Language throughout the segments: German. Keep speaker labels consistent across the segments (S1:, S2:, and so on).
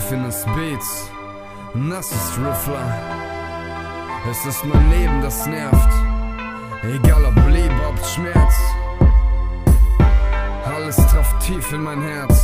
S1: Finis Beats, das ist Riffler. Es ist mein Leben, das nervt. Egal ob Liebe, ob Schmerz. Alles trifft tief in mein Herz.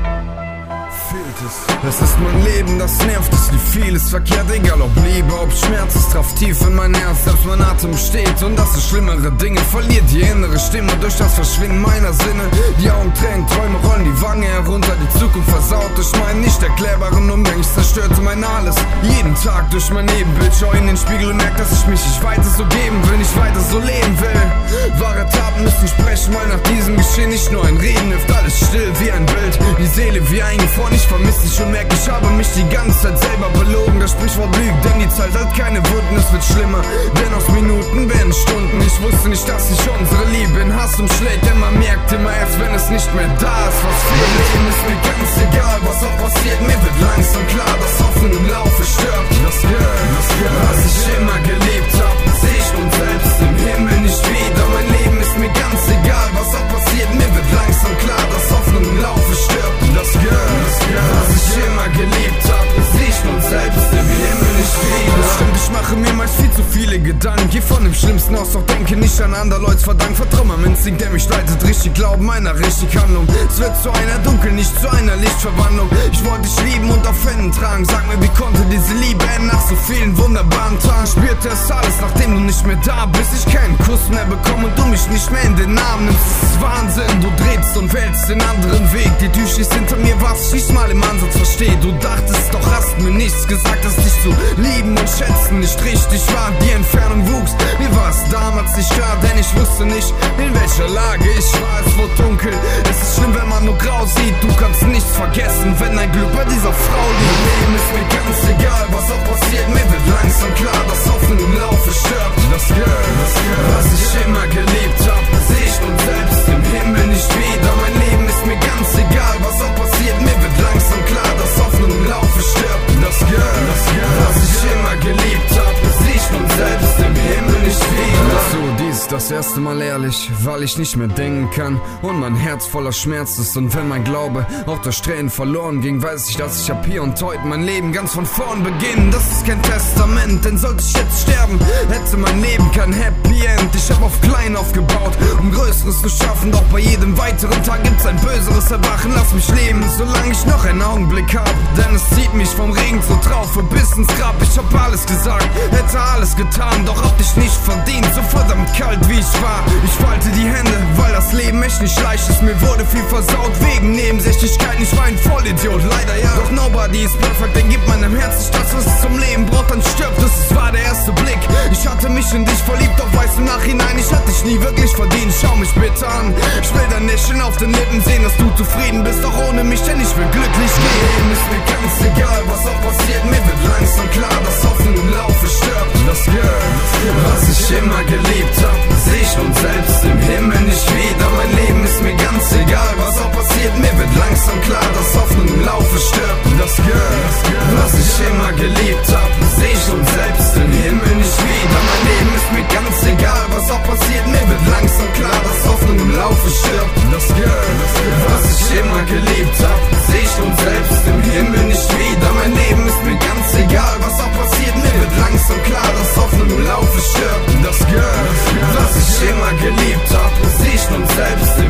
S1: Es ist mein Leben, das nervt, es lief vieles verkehrt. Egal ob Liebe, ob Schmerz, es traf tief in mein Herz. Selbst mein Atem steht und das ist schlimmere Dinge. Verliert die innere Stimme durch das Verschwinden meiner Sinne. Die Augen tränen, Träume rollen die Wange herunter. Die Zukunft versaut durch meinen nicht erklärbaren Umgang. Ich zerstörte mein alles, jeden Tag durch mein Ebenbild. Schau in den Spiegel und merk, dass ich mich nicht weiter so geben will, nicht weiter so leben will. Wahre Taten müssen sprechen, weil nach diesem Geschehen nicht nur ein Reden hilft. Alles still wie ein Bild, die Seele wie eingefroren. Ich vermisse dich und merke, ich habe mich die ganze Zeit selber belogen. Das Sprichwort lügt, denn die Zeit hat keine Wunden. Es wird schlimmer, denn aus Minuten werden Stunden. Ich wusste nicht, dass sich unsere Liebe in Hass umschlägt, denn man merkt immer erst, wenn es nicht mehr da ist, was fehlt. Mein Leben ist mir ganz egal, was auch passiert. Mir wird langsam klar, dass Hoffnung im Laufe stirbt. Das Girl, was ich immer geliebt hab, seh ich nun selbst im Himmel nicht wieder. Mein Leben ist mir ganz egal, was auch passiert. Mir wird langsam klar, dass Hoffnung im Laufe stirbt. Das Girl, was ich immer geliebt hab, seh ich nun selbst im Himmel nicht wieder. Stimmt, ich mache mir meist viel zu viele Gedanken. Geh von dem Schlimmsten aus, doch denke nicht an andere Leute verdankt. Vertrau meinem Instinkt, der mich leitet, richtig glauben meiner richtig Handlung. Es wird zu einer Dunkel, nicht zu einer Lichtverwandlung. Ich wollte dich lieben und auf Händen tragen. Sag mir, wie konnte diese Liebe enden nach so vielen wunderbaren Tagen? Spürte es alles, nachdem du nicht mehr da bist. Ich keinen Kuss mehr bekomme und du mich nicht mehr in den Arm nimmst. Es ist Wahnsinn, du drehst und wählst den anderen Weg. Die Tür schließt hinter mir, was ich mal im Ansatz verstehe. Du dachtest doch, hast mir nichts gesagt, dass dich zu lieben und schätzen nicht richtig war. Die Entfernung wuchs, mir war es damals nicht klar, denn ich wusste nicht, in welcher Lage ich war. Es wurde dunkel, es ist schlimm, wenn man nur grau sieht. Du kannst nichts vergessen, wenn dein Glück bei dieser Frau liegt. Mein Leben ist mir ganz egal, was auch passiert. Mir wird langsam klar, dass Hoffnung im Laufe stirbt. Das Girl, was ich immer geliebt hab, seh ich nun selbst im Himmel nicht wieder. Mein Leben ist mir ganz egal, was auch passiert. Mir wird langsam klar, dass Hoffnung im Laufe stirbt. Das Girl, was ich immer geliebt hab, seh ich nun selbst im Himmel nicht wieder. So, dies ist das erste Mal ehrlich, weil ich nicht mehr denken kann und mein Herz voller Schmerz ist. Und wenn mein Glaube auch durch Tränen verloren ging, weiß ich, dass ich ab hier und heute mein Leben ganz von vorn beginne. Das ist kein Testament, denn sollte ich jetzt sterben, hätte mein Leben kein Happy End. Ich hab auf klein aufgebaut, um Größeres zu schaffen. Doch bei jedem weiteren Tag gibt's ein böseres Erwachen. Lass mich leben, solange ich noch einen Augenblick hab, denn es zieht mich vom Regen zur Traufe bis ins Grab. Ich hab alles gesagt, hätte alles getan, doch hab dich nicht verdient, so verdammt kalt wie ich war. Ich falte die Hände, weil das Leben echt nicht leicht ist. Mir wurde viel versaut wegen Nebensächlichkeiten. Ich war ein Vollidiot, leider ja. Doch nobody is perfect, denn gibt meinem Herz nicht das, was es zum Leben braucht, dann stirbt es. War der erste Blick, ich hatte mich in dich verliebt, doch weißt im Nachhinein, ich hatte dich nie wirklich verdient. Schau mich bitte an, ich will dein Lächeln auf den Lippen sehen, dass du zufrieden bist, auch ohne mich, denn ich will glücklich gehen. Leben ist mir ganz egal, was auch passiert. Mir wird langsam klar, dass Hoffnung im Laufe stirbt. Das Girl, was ich immer geliebt hab, seh ich nun selbst im Himmel nicht wieder. Mein Leben ist mir ganz egal, was auch passiert. Mir wird langsam klar, dass Hoffnung im Laufe stirbt. Das Girl, was ich immer geliebt hab, seh ich nun selbst im Himmel nicht wieder. Mein Leben ist mir ganz egal, was auch passiert. Mir wird langsam klar, dass Hoffnung im Laufe stirbt. Das Girl, was ich immer geliebt hab, seh ich nun selbst im Himmel nicht wieder. Mein Leben ist mir ganz egal, was auch passiert. Mir wird langsam klar, dass Hoffnung im Laufe stirbt. Das Girl, was ich immer geliebt hab, seh ich nun selbst im